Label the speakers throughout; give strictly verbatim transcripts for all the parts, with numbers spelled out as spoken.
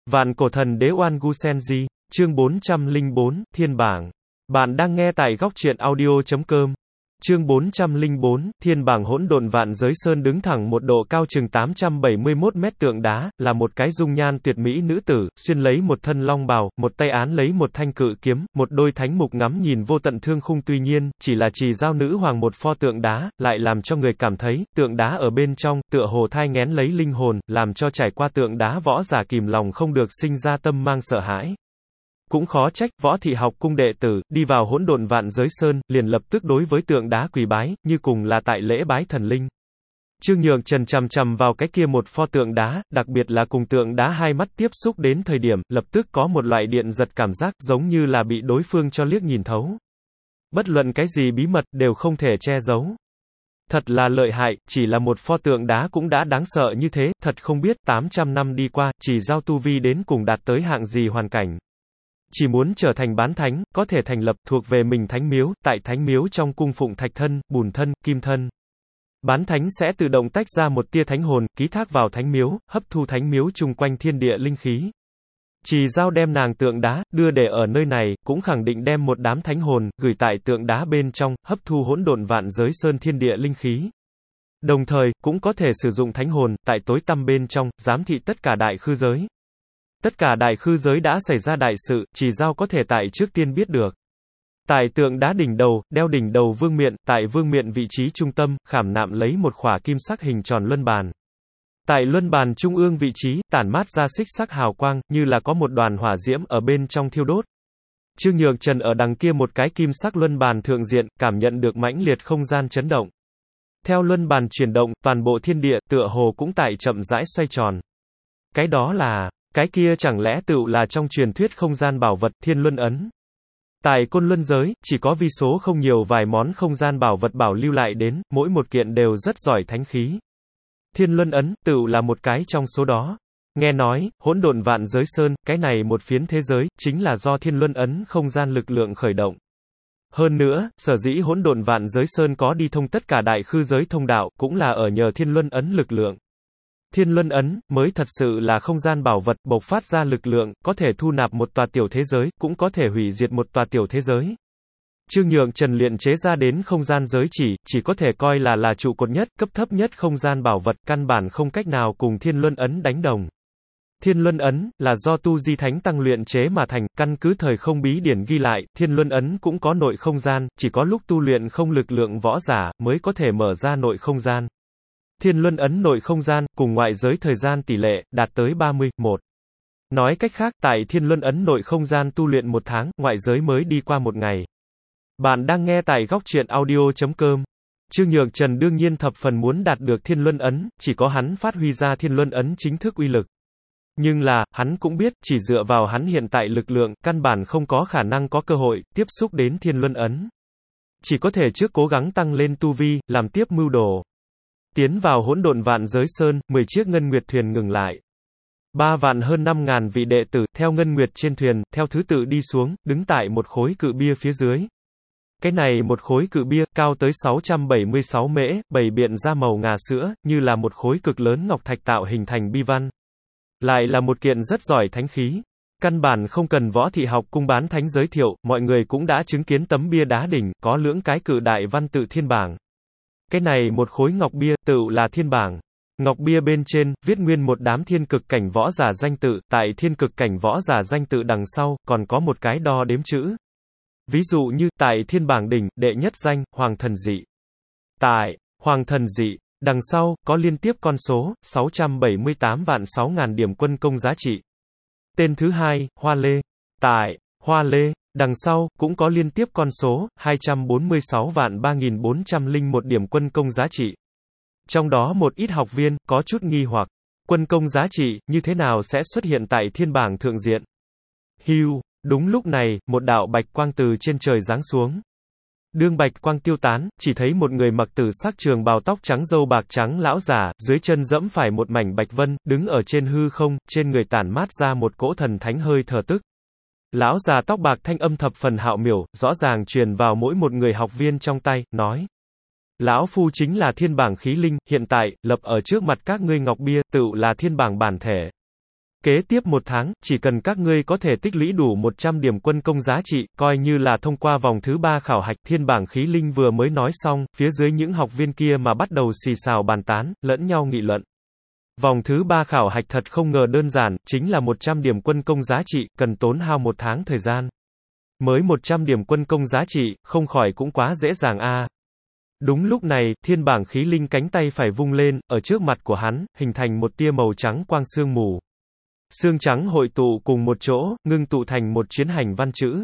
Speaker 1: Vạn cổ thần đế Oan Gu Senji, chương bốn trăm lẻ bốn, Thiên bảng. Bạn đang nghe tại góc truyện audio chấm com. Chương bốn trăm lẻ bốn, Thiên bảng hỗn độn vạn giới sơn đứng thẳng một độ cao chừng tám trăm bảy mươi mốt mét tượng đá, là một cái dung nhan tuyệt mỹ nữ tử, xuyên lấy một thân long bào, một tay án lấy một thanh cự kiếm, một đôi thánh mục ngắm nhìn vô tận thương khung tuy nhiên, chỉ là trì giao nữ hoàng một pho tượng đá, lại làm cho người cảm thấy, tượng đá ở bên trong, tựa hồ thai nghén lấy linh hồn, làm cho trải qua tượng đá võ giả kìm lòng không được sinh ra tâm mang sợ hãi. Cũng khó trách, võ thị học cung đệ tử, đi vào hỗn độn vạn giới sơn, liền lập tức đối với tượng đá quỳ bái, như cùng là tại lễ bái thần linh. Trương Nhược Trần chằm chằm vào cái kia một pho tượng đá, đặc biệt là cùng tượng đá hai mắt tiếp xúc đến thời điểm, lập tức có một loại điện giật cảm giác, giống như là bị đối phương cho liếc nhìn thấu. Bất luận cái gì bí mật, đều không thể che giấu. Thật là lợi hại, chỉ là một pho tượng đá cũng đã đáng sợ như thế, thật không biết, tám trăm năm đi qua, chỉ giao tu vi đến cùng đạt tới hạng gì hoàn cảnh. Chỉ muốn trở thành bán thánh, có thể thành lập, thuộc về mình thánh miếu, tại thánh miếu trong cung phụng thạch thân, bùn thân, kim thân. Bán thánh sẽ tự động tách ra một tia thánh hồn, ký thác vào thánh miếu, hấp thu thánh miếu chung quanh thiên địa linh khí. Chỉ giao đem nàng tượng đá, đưa để ở nơi này, cũng khẳng định đem một đám thánh hồn, gửi tại tượng đá bên trong, hấp thu hỗn độn vạn giới sơn thiên địa linh khí. Đồng thời, cũng có thể sử dụng thánh hồn, tại tối tăm bên trong, giám thị tất cả đại khư giới. Tất cả đại khư giới đã xảy ra đại sự, chỉ giao có thể tại trước tiên biết được. Tại tượng đá đỉnh đầu, đeo đỉnh đầu vương miện, tại vương miện vị trí trung tâm, khảm nạm lấy một khỏa kim sắc hình tròn luân bàn. Tại luân bàn trung ương vị trí, tản mát ra xích sắc hào quang, như là có một đoàn hỏa diễm ở bên trong thiêu đốt. Trương Nhược Trần ở đằng kia một cái kim sắc luân bàn thượng diện, cảm nhận được mãnh liệt không gian chấn động. Theo luân bàn chuyển động, toàn bộ thiên địa, tựa hồ cũng tại chậm rãi xoay tròn. Cái đó là... Cái kia chẳng lẽ tựu là trong truyền thuyết không gian bảo vật, Thiên Luân Ấn. Tại Côn Luân giới, chỉ có vi số không nhiều vài món không gian bảo vật bảo lưu lại đến, mỗi một kiện đều rất giỏi thánh khí. Thiên Luân Ấn, tựu là một cái trong số đó. Nghe nói, hỗn độn vạn giới sơn, cái này một phiến thế giới, chính là do Thiên Luân Ấn không gian lực lượng khởi động. Hơn nữa, sở dĩ hỗn độn vạn giới sơn có đi thông tất cả đại khư giới thông đạo, cũng là ở nhờ Thiên Luân Ấn lực lượng. Thiên Luân Ấn, mới thật sự là không gian bảo vật, bộc phát ra lực lượng, có thể thu nạp một tòa tiểu thế giới, cũng có thể hủy diệt một tòa tiểu thế giới. Trương Nhược Trần luyện chế ra đến không gian giới chỉ, chỉ có thể coi là là trụ cột nhất, cấp thấp nhất không gian bảo vật, căn bản không cách nào cùng Thiên Luân Ấn đánh đồng. Thiên Luân Ấn, là do tu di thánh tăng luyện chế mà thành, căn cứ thời không bí điển ghi lại, Thiên Luân Ấn cũng có nội không gian, chỉ có lúc tu luyện không lực lượng võ giả, mới có thể mở ra nội không gian. Thiên Luân Ấn nội không gian, cùng ngoại giới thời gian tỷ lệ, đạt tới ba mươi, một. Nói cách khác, tại Thiên Luân Ấn nội không gian tu luyện một tháng, ngoại giới mới đi qua một ngày. Bạn đang nghe tại góc truyện audio chấm com. Trương Nhược Trần đương nhiên thập phần muốn đạt được Thiên Luân Ấn, chỉ có hắn phát huy ra Thiên Luân Ấn chính thức uy lực. Nhưng là, hắn cũng biết, chỉ dựa vào hắn hiện tại lực lượng, căn bản không có khả năng có cơ hội, tiếp xúc đến Thiên Luân Ấn. Chỉ có thể trước cố gắng tăng lên tu vi, làm tiếp mưu đồ. Tiến vào hỗn độn vạn giới sơn, mười chiếc ngân nguyệt thuyền ngừng lại. Ba vạn hơn năm ngàn vị đệ tử, theo ngân nguyệt trên thuyền, theo thứ tự đi xuống, đứng tại một khối cự bia phía dưới. Cái này một khối cự bia, cao tới sáu trăm bảy mươi sáu mễ, bày biện ra màu ngà sữa, như là một khối cực lớn ngọc thạch tạo hình thành bi văn. Lại là một kiện rất giỏi thánh khí. Căn bản không cần võ thị học cung bán thánh giới thiệu, mọi người cũng đã chứng kiến tấm bia đá đỉnh, có lưỡng cái cự đại văn tự thiên bảng. Cái này một khối ngọc bia, tựu là thiên bảng. Ngọc bia bên trên, viết nguyên một đám thiên cực cảnh võ giả danh tự, tại thiên cực cảnh võ giả danh tự đằng sau, còn có một cái đo đếm chữ. Ví dụ như, tại thiên bảng đỉnh, đệ nhất danh, Hoàng Thần Dị. Tại, Hoàng Thần Dị, đằng sau, có liên tiếp con số, sáu trăm bảy mươi tám vạn sáu ngàn điểm quân công giá trị. Tên thứ hai, Hoa Lê. Tại, Hoa Lê. Đằng sau, cũng có liên tiếp con số, hai trăm bốn mươi sáu vạn ba nghìn bốn trăm lẻ một điểm quân công giá trị. Trong đó một ít học viên, có chút nghi hoặc, quân công giá trị, như thế nào sẽ xuất hiện tại thiên bảng thượng diện? Hưu, đúng lúc này, một đạo bạch quang từ trên trời giáng xuống. Đương bạch quang tiêu tán, chỉ thấy một người mặc tử sắc trường bào tóc trắng râu bạc trắng lão giả, dưới chân dẫm phải một mảnh bạch vân, đứng ở trên hư không, trên người tản mát ra một cỗ thần thánh hơi thở tức. Lão già tóc bạc thanh âm thập phần hạo miểu, rõ ràng truyền vào mỗi một người học viên trong tay, nói. Lão phu chính là thiên bảng khí linh, hiện tại, lập ở trước mặt các ngươi ngọc bia, tựu là thiên bảng bản thể. Kế tiếp một tháng, chỉ cần các ngươi có thể tích lũy đủ một trăm điểm quân công giá trị, coi như là thông qua vòng thứ ba khảo hạch. Thiên bảng khí linh vừa mới nói xong, phía dưới những học viên kia mà bắt đầu xì xào bàn tán, lẫn nhau nghị luận. Vòng thứ ba khảo hạch thật không ngờ đơn giản, chính là một trăm điểm quân công giá trị, cần tốn hao một tháng thời gian. Mới một trăm điểm quân công giá trị, không khỏi cũng quá dễ dàng a. À. Đúng lúc này, thiên bảng khí linh cánh tay phải vung lên, ở trước mặt của hắn, hình thành một tia màu trắng quang sương mù. Sương trắng hội tụ cùng một chỗ, ngưng tụ thành một chuyến hành văn chữ.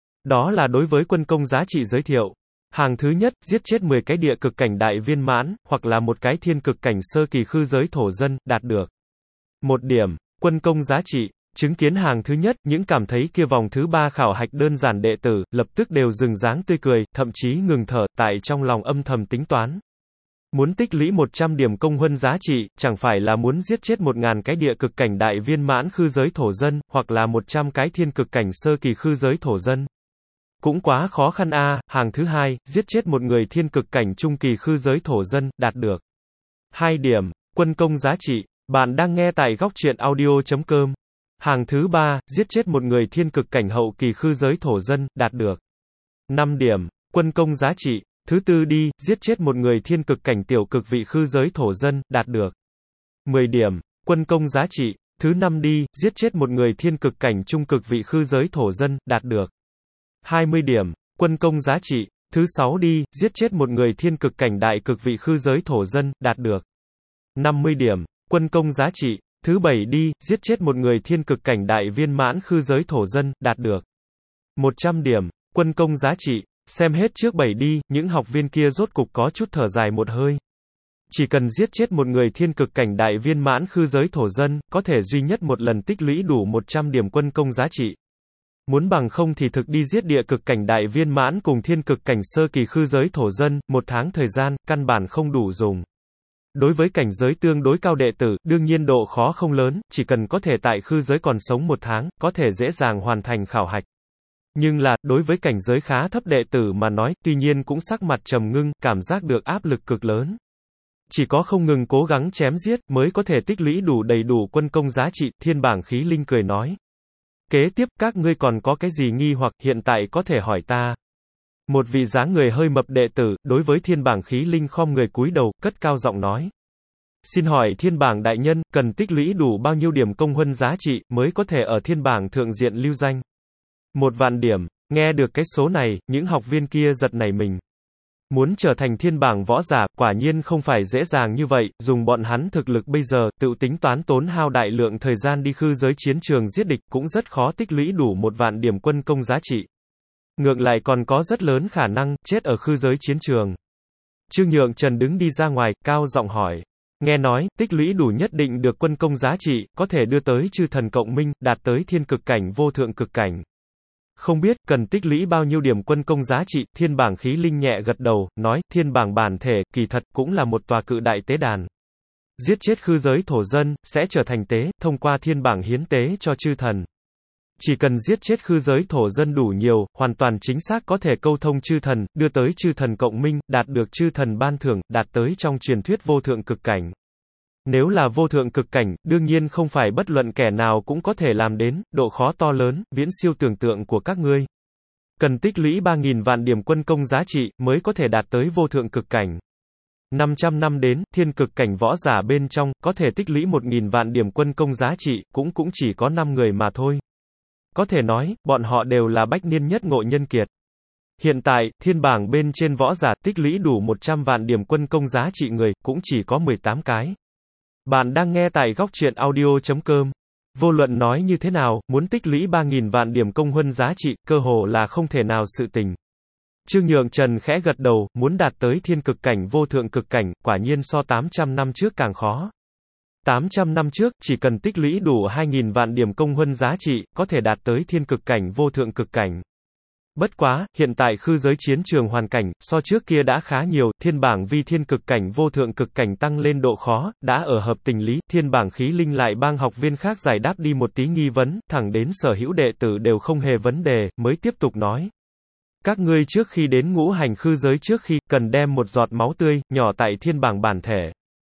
Speaker 1: Đó là đối với quân công giá trị giới thiệu. Hàng thứ nhất, giết chết mười cái địa cực cảnh đại viên mãn, hoặc là một cái thiên cực cảnh sơ kỳ khư giới thổ dân, đạt được một điểm, quân công giá trị. Chứng kiến hàng thứ nhất, những cảm thấy kia vòng thứ ba khảo hạch đơn giản đệ tử, lập tức đều dừng dáng tươi cười, thậm chí ngừng thở, tại trong lòng âm thầm tính toán. Muốn tích lũy một trăm điểm công huân giá trị, chẳng phải là muốn giết chết một ngàn cái địa cực cảnh đại viên mãn khư giới thổ dân, hoặc là một trăm cái thiên cực cảnh sơ kỳ khư giới thổ dân. Cũng quá khó khăn a. À. Hàng thứ hai, giết chết một người thiên cực cảnh trung kỳ khư giới thổ dân, đạt được hai điểm, quân công giá trị. Bạn đang nghe tại góc truyện audio chấm com. Hàng thứ ba, giết chết một người thiên cực cảnh hậu kỳ khư giới thổ dân, đạt được năm điểm, quân công giá trị. Thứ tư đi, giết chết một người thiên cực cảnh tiểu cực vị khư giới thổ dân, đạt được mười điểm, quân công giá trị. Thứ năm đi, giết chết một người thiên cực cảnh trung cực vị khư giới thổ dân, đạt được hai mươi điểm, quân công giá trị. Thứ sáu đi, giết chết một người thiên cực cảnh đại cực vị khư giới thổ dân, đạt được năm mươi điểm, quân công giá trị. Thứ bảy đi, giết chết một người thiên cực cảnh đại viên mãn khư giới thổ dân, đạt được một trăm điểm, quân công giá trị. Xem hết trước bảy đi, những học viên kia rốt cục có chút thở dài một hơi. Chỉ cần giết chết một người thiên cực cảnh đại viên mãn khư giới thổ dân, có thể duy nhất một lần tích lũy đủ một trăm điểm quân công giá trị. Muốn bằng không thì thực đi giết địa cực cảnh đại viên mãn cùng thiên cực cảnh sơ kỳ khư giới thổ dân, một tháng thời gian, căn bản không đủ dùng. Đối với cảnh giới tương đối cao đệ tử, đương nhiên độ khó không lớn, chỉ cần có thể tại khư giới còn sống một tháng, có thể dễ dàng hoàn thành khảo hạch. Nhưng là, đối với cảnh giới khá thấp đệ tử mà nói, tuy nhiên cũng sắc mặt trầm ngưng, cảm giác được áp lực cực lớn. Chỉ có không ngừng cố gắng chém giết, mới có thể tích lũy đủ đầy đủ quân công giá trị, thiên bảng khí linh cười nói. Kế tiếp, các ngươi còn có cái gì nghi hoặc, hiện tại có thể hỏi ta. Một vị dáng người hơi mập đệ tử, đối với thiên bảng khí linh khom người cúi đầu, cất cao giọng nói. Xin hỏi thiên bảng đại nhân, cần tích lũy đủ bao nhiêu điểm công huân giá trị, mới có thể ở thiên bảng thượng diện lưu danh? Một vạn điểm. Nghe được cái số này, những học viên kia giật nảy mình. Muốn trở thành thiên bảng võ giả, quả nhiên không phải dễ dàng như vậy, dùng bọn hắn thực lực bây giờ, tự tính toán tốn hao đại lượng thời gian đi khư giới chiến trường giết địch, cũng rất khó tích lũy đủ một vạn điểm quân công giá trị. Ngược lại còn có rất lớn khả năng, chết ở khư giới chiến trường. Trương Nhượng Trần đứng đi ra ngoài, cao giọng hỏi. Nghe nói, tích lũy đủ nhất định được quân công giá trị, có thể đưa tới chư thần cộng minh, đạt tới thiên cực cảnh vô thượng cực cảnh. Không biết, cần tích lũy bao nhiêu điểm quân công giá trị, thiên bảng khí linh nhẹ gật đầu, nói, thiên bảng bản thể, kỳ thật, cũng là một tòa cự đại tế đàn. Giết chết khư giới thổ dân, sẽ trở thành tế, thông qua thiên bảng hiến tế cho chư thần. Chỉ cần giết chết khư giới thổ dân đủ nhiều, hoàn toàn chính xác có thể câu thông chư thần, đưa tới chư thần cộng minh, đạt được chư thần ban thưởng, đạt tới trong truyền thuyết vô thượng cực cảnh. Nếu là vô thượng cực cảnh, đương nhiên không phải bất luận kẻ nào cũng có thể làm đến, độ khó to lớn, viễn siêu tưởng tượng của các ngươi. Cần tích lũy ba nghìn vạn điểm quân công giá trị, mới có thể đạt tới vô thượng cực cảnh. năm trăm năm đến, thiên cực cảnh võ giả bên trong, có thể tích lũy một nghìn vạn điểm quân công giá trị, cũng cũng chỉ có năm người mà thôi. Có thể nói, bọn họ đều là bách niên nhất ngộ nhân kiệt. Hiện tại, thiên bảng bên trên võ giả tích lũy đủ một trăm vạn điểm quân công giá trị người, cũng chỉ có mười tám cái. Bạn đang nghe tại góc truyện audio chấm com. Vô luận nói như thế nào, muốn tích lũy ba nghìn vạn điểm công huân giá trị, cơ hồ là không thể nào sự tình. Trương Nhượng Trần khẽ gật đầu, muốn đạt tới thiên cực cảnh vô thượng cực cảnh, quả nhiên so tám trăm năm trước càng khó. tám trăm năm trước, chỉ cần tích lũy đủ hai nghìn vạn điểm công huân giá trị, có thể đạt tới thiên cực cảnh vô thượng cực cảnh. Bất quá, hiện tại khư giới chiến trường hoàn cảnh, so trước kia đã khá nhiều, thiên bảng vì thiên cực cảnh vô thượng cực cảnh tăng lên độ khó, đã ở hợp tình lý, thiên bảng khí linh lại bang học viên khác giải đáp đi một tí nghi vấn, thẳng đến sở hữu đệ tử đều không hề vấn đề, mới tiếp tục nói. Các ngươi trước khi đến ngũ hành khư giới trước khi, cần đem một giọt máu tươi, nhỏ tại thiên bảng bản thể.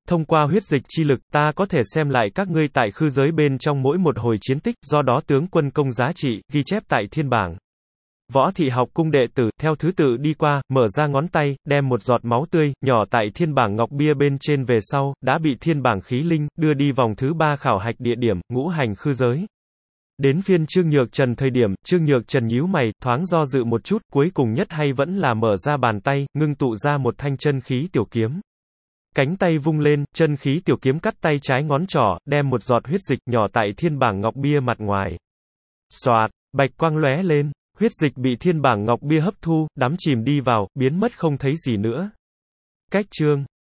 Speaker 1: Thông qua huyết dịch chi lực, ta có thể xem lại các ngươi tại khư giới bên trong mỗi một hồi chiến tích, do đó tướng quân công giá trị, ghi chép tại thiên bảng. Võ thị học cung đệ tử, theo thứ tự đi qua, mở ra ngón tay, đem một giọt máu tươi, nhỏ tại thiên bảng ngọc bia bên trên về sau, đã bị thiên bảng khí linh, đưa đi vòng thứ ba khảo hạch địa điểm, ngũ hành khư giới. Đến phiên Trương Nhược Trần thời điểm, Trương Nhược Trần nhíu mày, thoáng do dự một chút, cuối cùng nhất hay vẫn là mở ra bàn tay, ngưng tụ ra một thanh chân khí tiểu kiếm. Cánh tay vung lên, chân khí tiểu kiếm cắt tay trái ngón trỏ, đem một giọt huyết dịch nhỏ tại thiên bảng ngọc bia mặt ngoài. Xoạt, bạch quang lóe lên, huyết dịch bị thiên bảng ngọc bia hấp thu, đắm chìm đi vào, biến mất không thấy gì nữa. Cách chương